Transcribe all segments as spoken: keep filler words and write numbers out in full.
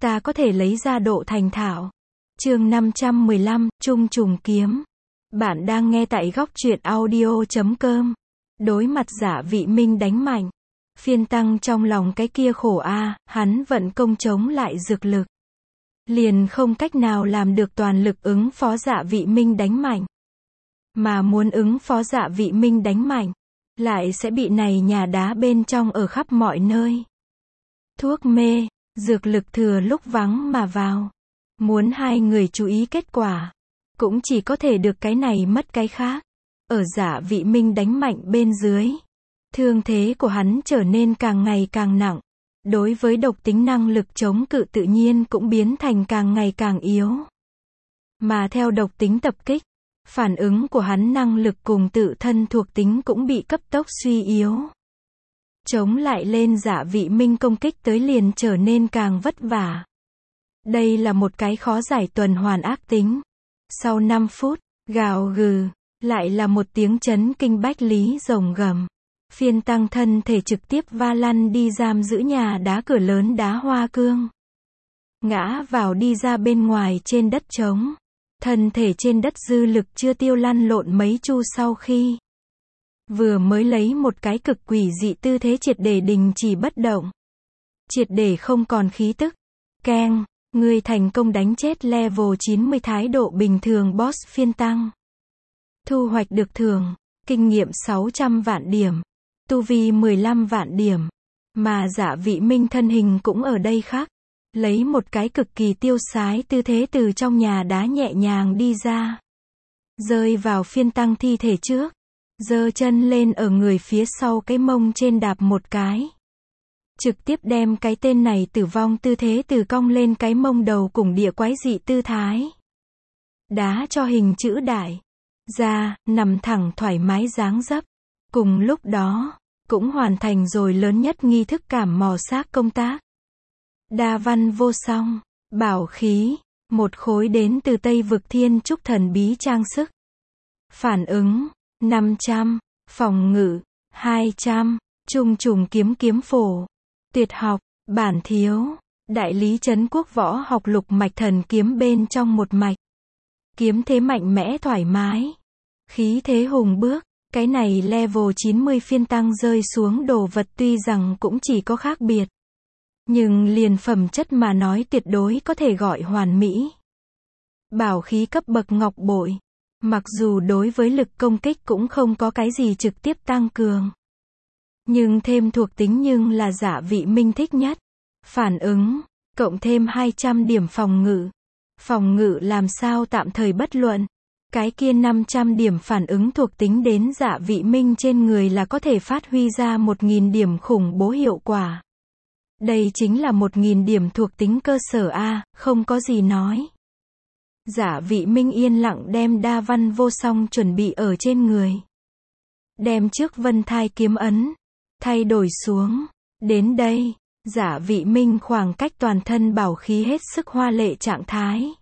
ta có thể lấy ra độ thành thạo. Chương năm trăm mười lăm, Trung trùng kiếm. Bạn đang nghe tại góc truyện audio chấm com. Đối mặt Giả Vị Minh đánh mạnh. Phiên Tăng trong lòng cái kia khổ a, hắn vận công chống lại dược lực. Liền không cách nào làm được toàn lực ứng phó Giả Vị Minh đánh mạnh. Mà muốn ứng phó Giả Vị Minh đánh mạnh, lại sẽ bị này nhà đá bên trong ở khắp mọi nơi. Thuốc mê, dược lực thừa lúc vắng mà vào. Muốn hai người chú ý kết quả, cũng chỉ có thể được cái này mất cái khác. Ở Giả Vị Minh đánh mạnh bên dưới, thương thế của hắn trở nên càng ngày càng nặng. Đối với độc tính năng lực chống cự tự nhiên cũng biến thành càng ngày càng yếu. Mà theo độc tính tập kích, phản ứng của hắn năng lực cùng tự thân thuộc tính cũng bị cấp tốc suy yếu. Chống lại lên Giả Vị Minh công kích tới liền trở nên càng vất vả. Đây là một cái khó giải tuần hoàn ác tính. Sau năm phút, gào gừ, lại là một tiếng chấn kinh bách lý rồng gầm. Phiên Tăng thân thể trực tiếp va lăn đi giam giữ nhà đá cửa lớn đá hoa cương. Ngã vào đi ra bên ngoài trên đất trống. Thân thể trên đất dư lực chưa tiêu lăn lộn mấy chu sau khi vừa mới lấy một cái cực quỷ dị tư thế triệt để đình chỉ bất động. Triệt để không còn khí tức. Keng, ngươi thành công đánh chết level chín mươi thái độ bình thường boss Phiên Tăng. Thu hoạch được thưởng, kinh nghiệm sáu trăm vạn điểm, tu vi mười lăm vạn điểm. Mà Giả Vị Minh thân hình cũng ở đây khác. Lấy một cái cực kỳ tiêu sái tư thế từ trong nhà đá nhẹ nhàng đi ra. Rơi vào Phiên Tăng thi thể trước. Giơ chân lên ở người phía sau cái mông trên đạp một cái. Trực tiếp đem cái tên này tử vong tư thế từ cong lên cái mông đầu cùng địa quái dị tư thái. Đá cho hình chữ đại. Ra, nằm thẳng thoải mái dáng dấp. Cùng lúc đó, cũng hoàn thành rồi lớn nhất nghi thức cảm mò xác công tác. Đa văn vô song, bảo khí, một khối đến từ Tây Vực Thiên Trúc thần bí trang sức. Phản ứng, năm trăm, phòng ngự, hai trăm, trung trùng kiếm kiếm phổ. Tuyệt học, bản thiếu, đại lý trấn quốc võ học lục mạch thần kiếm bên trong một mạch. Kiếm thế mạnh mẽ thoải mái. Khí thế hùng bước, cái này level chín mươi Phiên Tăng rơi xuống đồ vật tuy rằng cũng chỉ có khác biệt. Nhưng liền phẩm chất mà nói tuyệt đối có thể gọi hoàn mỹ. Bảo khí cấp bậc ngọc bội. Mặc dù đối với lực công kích cũng không có cái gì trực tiếp tăng cường. Nhưng thêm thuộc tính nhưng là Giả Vị Minh thích nhất. Phản ứng, cộng thêm hai trăm điểm phòng ngự. Phòng ngự làm sao tạm thời bất luận. Cái kia năm trăm điểm phản ứng thuộc tính đến Giả Vị Minh trên người là có thể phát huy ra một nghìn điểm khủng bố hiệu quả. Đây chính là một nghìn điểm thuộc tính cơ sở A, không có gì nói. Giả Vị Minh yên lặng đem đa văn vô song chuẩn bị ở trên người. Đem trước vân thai kiếm ấn, thay đổi xuống. Đến đây, Giả Vị Minh khoảng cách toàn thân bảo khí hết sức hoa lệ trạng thái.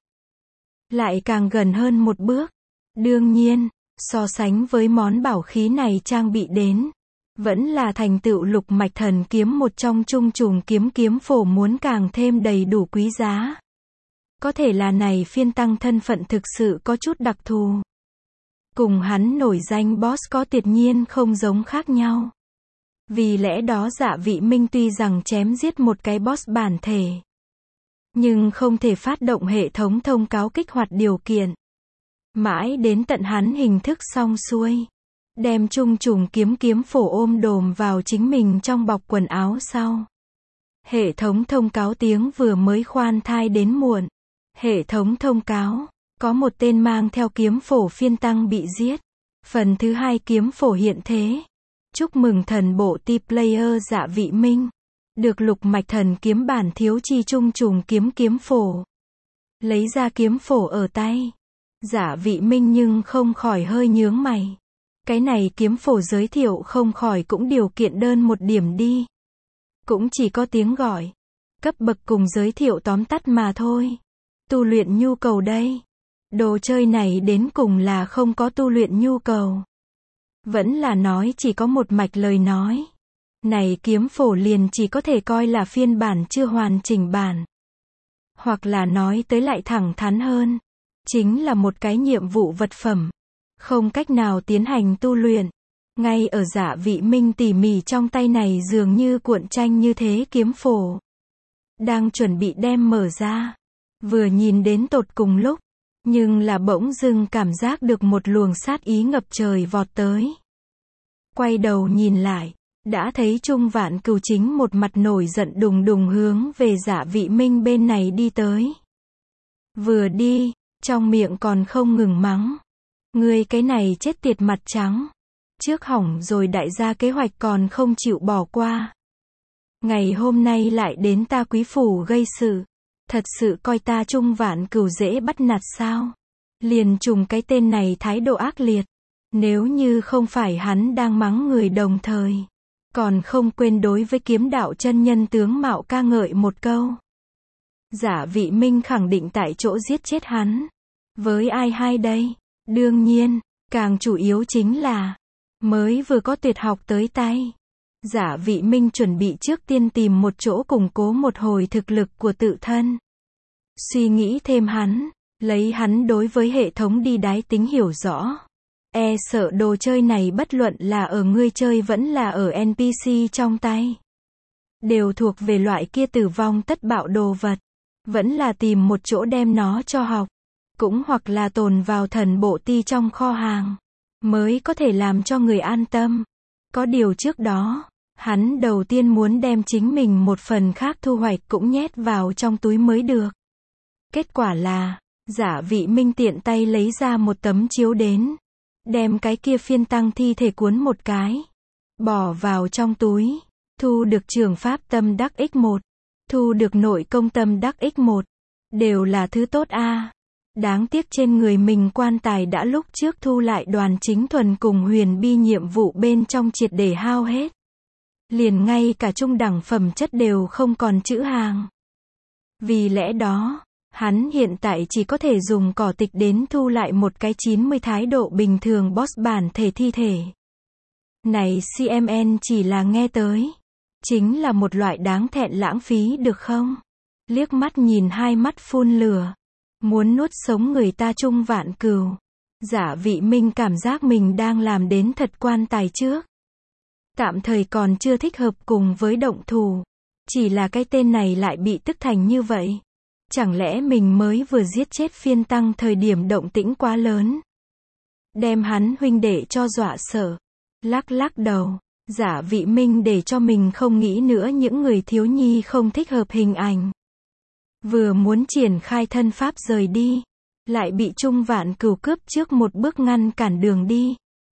Lại càng gần hơn một bước. Đương nhiên, so sánh với món bảo khí này trang bị đến. Vẫn là thành tựu lục mạch thần kiếm một trong trung trùng kiếm kiếm phổ muốn càng thêm đầy đủ quý giá. Có thể là này Phiên Tăng thân phận thực sự có chút đặc thù. Cùng hắn nổi danh boss có tuyệt nhiên không giống khác nhau. Vì lẽ đó Giả Vị Minh tuy rằng chém giết một cái boss bản thể. Nhưng không thể phát động hệ thống thông cáo kích hoạt điều kiện. Mãi đến tận hắn hình thức xong xuôi. Đem trung trùng kiếm kiếm phổ ôm đồm vào chính mình trong bọc quần áo sau. Hệ thống thông cáo tiếng vừa mới khoan thai đến muộn. Hệ thống thông cáo, có một tên mang theo kiếm phổ Phiên Tăng bị giết. Phần thứ hai kiếm phổ hiện thế. Chúc mừng thần bộ ti player Giả Vị Minh. Được lục mạch thần kiếm bản thiếu chi trung trùng kiếm kiếm phổ. Lấy ra kiếm phổ ở tay. Giả Vị Minh nhưng không khỏi hơi nhướng mày. Cái này kiếm phổ giới thiệu không khỏi cũng điều kiện đơn một điểm đi. Cũng chỉ có tiếng gọi. Cấp bậc cùng giới thiệu tóm tắt mà thôi. Tu luyện nhu cầu đây. Đồ chơi này đến cùng là không có tu luyện nhu cầu. Vẫn là nói chỉ có một mạch lời nói. Này kiếm phổ liền chỉ có thể coi là phiên bản chưa hoàn chỉnh bản. Hoặc là nói tới lại thẳng thắn hơn, chính là một cái nhiệm vụ vật phẩm, không cách nào tiến hành tu luyện. Ngay ở Dạ Vị Minh tỉ mỉ trong tay này dường như cuộn tranh như thế kiếm phổ. Đang chuẩn bị đem mở ra. Vừa nhìn đến tột cùng lúc, nhưng là bỗng dưng cảm giác được một luồng sát ý ngập trời vọt tới. Quay đầu nhìn lại, đã thấy Trung Vạn Cửu chính một mặt nổi giận đùng đùng hướng về Dạ Vị Minh bên này đi tới. Vừa đi, trong miệng còn không ngừng mắng. Ngươi cái này chết tiệt mặt trắng. Trước hỏng rồi đại gia kế hoạch còn không chịu bỏ qua. Ngày hôm nay lại đến ta Quý phủ gây sự. Thật sự coi ta Trung Vạn Cửu dễ bắt nạt sao? Liền trùng cái tên này thái độ ác liệt. Nếu như không phải hắn đang mắng người đồng thời, còn không quên đối với kiếm đạo chân nhân tướng mạo ca ngợi một câu. Dạ Vị Minh khẳng định tại chỗ giết chết hắn. Với ai hay đây? Đương nhiên, càng chủ yếu chính là, mới vừa có tuyệt học tới tay. Dạ Vị Minh chuẩn bị trước tiên tìm một chỗ củng cố một hồi thực lực của tự thân. Suy nghĩ thêm hắn, lấy hắn đối với hệ thống đi đái tính hiểu rõ. E sợ đồ chơi này bất luận là ở ngươi chơi vẫn là ở en pê xê trong tay. Đều thuộc về loại kia tử vong tất bạo đồ vật. Vẫn là tìm một chỗ đem nó cho học. Cũng hoặc là tồn vào thần bộ ti trong kho hàng. Mới có thể làm cho người an tâm. Có điều trước đó, hắn đầu tiên muốn đem chính mình một phần khác thu hoạch cũng nhét vào trong túi mới được. Kết quả là, Dạ Vị Minh tiện tay lấy ra một tấm chiếu đến. Đem cái kia phiên tăng thi thể cuốn một cái. Bỏ vào trong túi. Thu được trường pháp tâm đắc ích một. Thu được nội công tâm đắc ích một. Đều là thứ tốt a. Đáng tiếc trên người mình quan tài đã lúc trước thu lại đoàn chính thuần cùng huyền bi nhiệm vụ bên trong triệt để hao hết. Liền ngay cả trung đẳng phẩm chất đều không còn chữ hàng. Vì lẽ đó, hắn hiện tại chỉ có thể dùng cỏ tịch đến thu lại một cái chín mươi thái độ bình thường boss bản thể thi thể. Này xê em en chỉ là nghe tới. Chính là một loại đáng thẹn lãng phí được không? Liếc mắt nhìn hai mắt phun lửa. Muốn nuốt sống người ta Trung Vạn Cửu. Dạ Vị Minh cảm giác mình đang làm đến thật quan tài trước. Tạm thời còn chưa thích hợp cùng với động thủ. Chỉ là cái tên này lại bị tức thành như vậy. Chẳng lẽ mình mới vừa giết chết phiên tăng thời điểm động tĩnh quá lớn. Đem hắn huynh đệ cho dọa sợ. Lắc lắc đầu. Dạ Vị Minh để cho mình không nghĩ nữa những người thiếu nhi không thích hợp hình ảnh. Vừa muốn triển khai thân pháp rời đi. Lại bị Trung Vạn Cửu cướp trước một bước ngăn cản đường đi.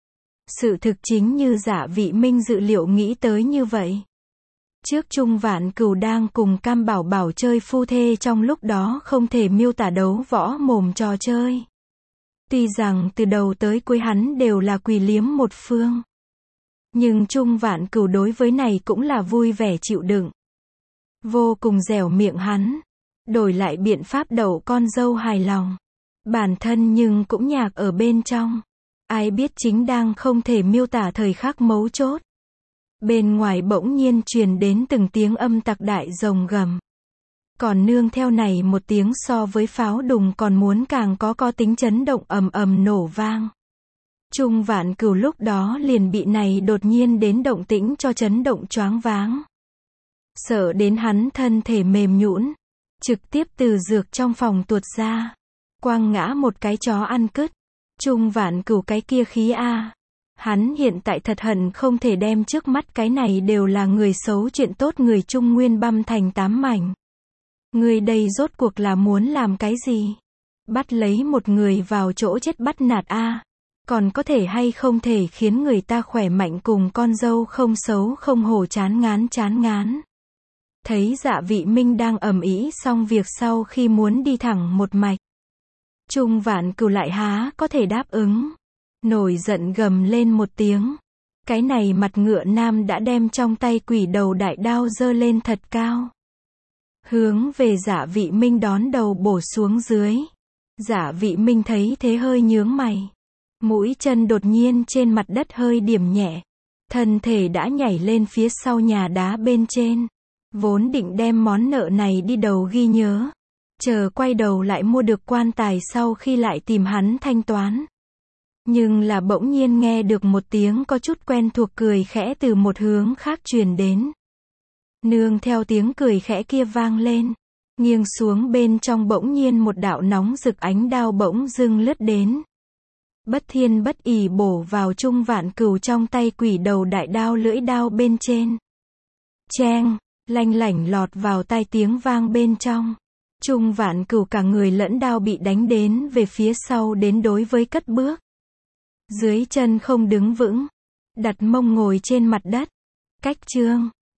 Sự thực chính như Dạ Vị Minh dự liệu nghĩ tới như vậy. Trước Trung Vạn Cửu đang cùng Cam Bảo Bảo chơi phu thê trong lúc đó không thể miêu tả đấu võ mồm trò chơi. Tuy rằng từ đầu tới cuối hắn đều là quỳ liếm một phương. Nhưng Trung Vạn Cửu đối với này cũng là vui vẻ chịu đựng. Vô cùng dẻo miệng hắn. Đổi lại biện pháp đậu con dâu hài lòng. Bản thân nhưng cũng nhạc ở bên trong. Ai biết chính đang không thể miêu tả thời khắc mấu chốt. Bên ngoài bỗng nhiên truyền đến từng tiếng âm tặc đại rồng gầm. Còn nương theo này một tiếng so với pháo đùng còn muốn càng có có tính chấn động ầm ầm nổ vang. Trung Vạn Cửu lúc đó liền bị này đột nhiên đến động tĩnh cho chấn động choáng váng. Sợ đến hắn thân thể mềm nhũn, trực tiếp từ dược trong phòng tuột ra. Quang ngã một cái chó ăn cứt. Trung Vạn Cửu cái kia khí a. Hắn hiện tại thật hận không thể đem trước mắt cái này đều là người xấu chuyện tốt người Trung Nguyên băm thành tám mảnh. Người đây rốt cuộc là muốn làm cái gì? Bắt lấy một người vào chỗ chết bắt nạt a. Còn có thể hay không thể khiến người ta khỏe mạnh cùng con dâu không xấu không hổ chán ngán chán ngán. Thấy Dạ Vị Minh đang ầm ĩ xong việc sau khi muốn đi thẳng một mạch. Trung Vạn Cửu lại há có thể đáp ứng. Nổi giận gầm lên một tiếng. Cái này mặt ngựa nam đã đem trong tay quỷ đầu đại đao giơ lên thật cao. Hướng về Dạ Vị Minh đón đầu bổ xuống dưới. Dạ Vị Minh thấy thế hơi nhướng mày. Mũi chân đột nhiên trên mặt đất hơi điểm nhẹ. Thân thể đã nhảy lên phía sau nhà đá bên trên. Vốn định đem món nợ này đi đầu ghi nhớ. chờ quay đầu lại mua được quan tài sau khi lại tìm hắn thanh toán. Nhưng là bỗng nhiên nghe được một tiếng có chút quen thuộc cười khẽ từ một hướng khác truyền đến. Nương theo tiếng cười khẽ kia vang lên, nghiêng xuống bên trong bỗng nhiên một đạo nóng rực ánh đao bỗng dưng lướt đến. Bất thiên bất ỷ bổ vào Trung Vạn Cửu trong tay quỷ đầu đại đao lưỡi đao bên trên. Cheng, lanh lảnh lọt vào tai tiếng vang bên trong. Trung Vạn Cửu cả người lẫn đao bị đánh đến về phía sau đến đối với cất bước. Dưới chân không đứng vững, đặt mông ngồi trên mặt đất. Cách chương